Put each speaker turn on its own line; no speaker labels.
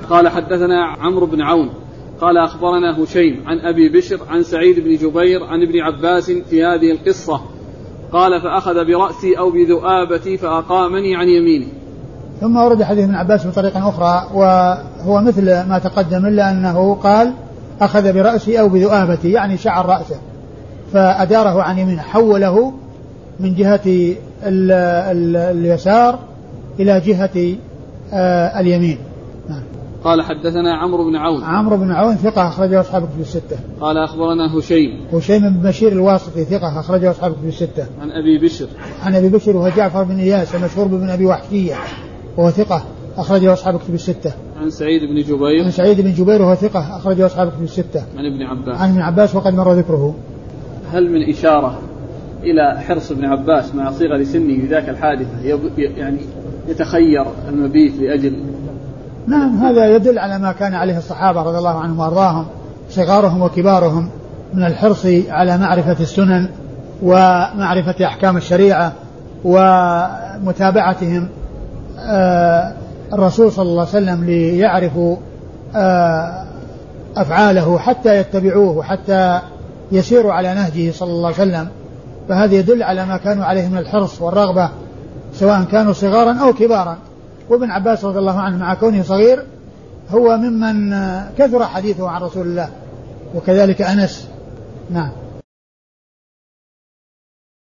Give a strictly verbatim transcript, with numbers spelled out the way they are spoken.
قال حدثنا عمرو بن عون قال أخبرنا هشيم عن أبي بشر عن سعيد بن جبير عن ابن عباس في هذه القصة قال فأخذ برأسي أو بذؤابتي فأقامني عن يمينه.
ثم ورد حديث ابن عباس بطريقة أخرى وهو مثل ما تقدم إلا أنه قال أخذ برأسي أو بذؤابتي يعني شعر رأسه فأداره عن يمينه حوله من جهة ال ال اليسار إلى جهة آه اليمين.
قال حدثنا عمرو بن عون
عمرو بن عون ثقة أخرجه أصحاب الكتب الستة.
قال أخبرنا هشيم
هشيم بن بشير الواسطي ثقة أخرجه أصحاب الكتب الستة.
عن أبي بشر
عن أبي بشر وهو جعفر بن إياس المشهور بن أبي وحشية وهو ثقة أخرجه أصحاب الكتب الستة.
عن سعيد بن جبير
عن سعيد بن جبير وهو ثقة أخرجه أصحاب الكتب الستة.
عن ابن عباس
عن ابن عباس وقد مر ذكره.
هل من إشارة إلى حرص ابن عباس مع صغر سنه في ذاك الحادثة يعني يتخير المبيت لأجل؟
نعم هذا يدل على ما كان عليه الصحابة رضي الله عنهم وأرضاهم صغارهم وكبارهم من الحرص على معرفة السنن ومعرفة أحكام الشريعة ومتابعتهم آه الرسول صلى الله عليه وسلم ليعرفوا آه أفعاله حتى يتبعوه وحتى يسيروا على نهجه صلى الله عليه وسلم. فهذا يدل على ما كانوا عليه من الحرص والرغبة سواء كانوا صغارا أو كبارا. وابن عباس رضي الله عنه مع كونه صغير هو ممن كثر حديثه عن رسول الله وكذلك أنس. نعم.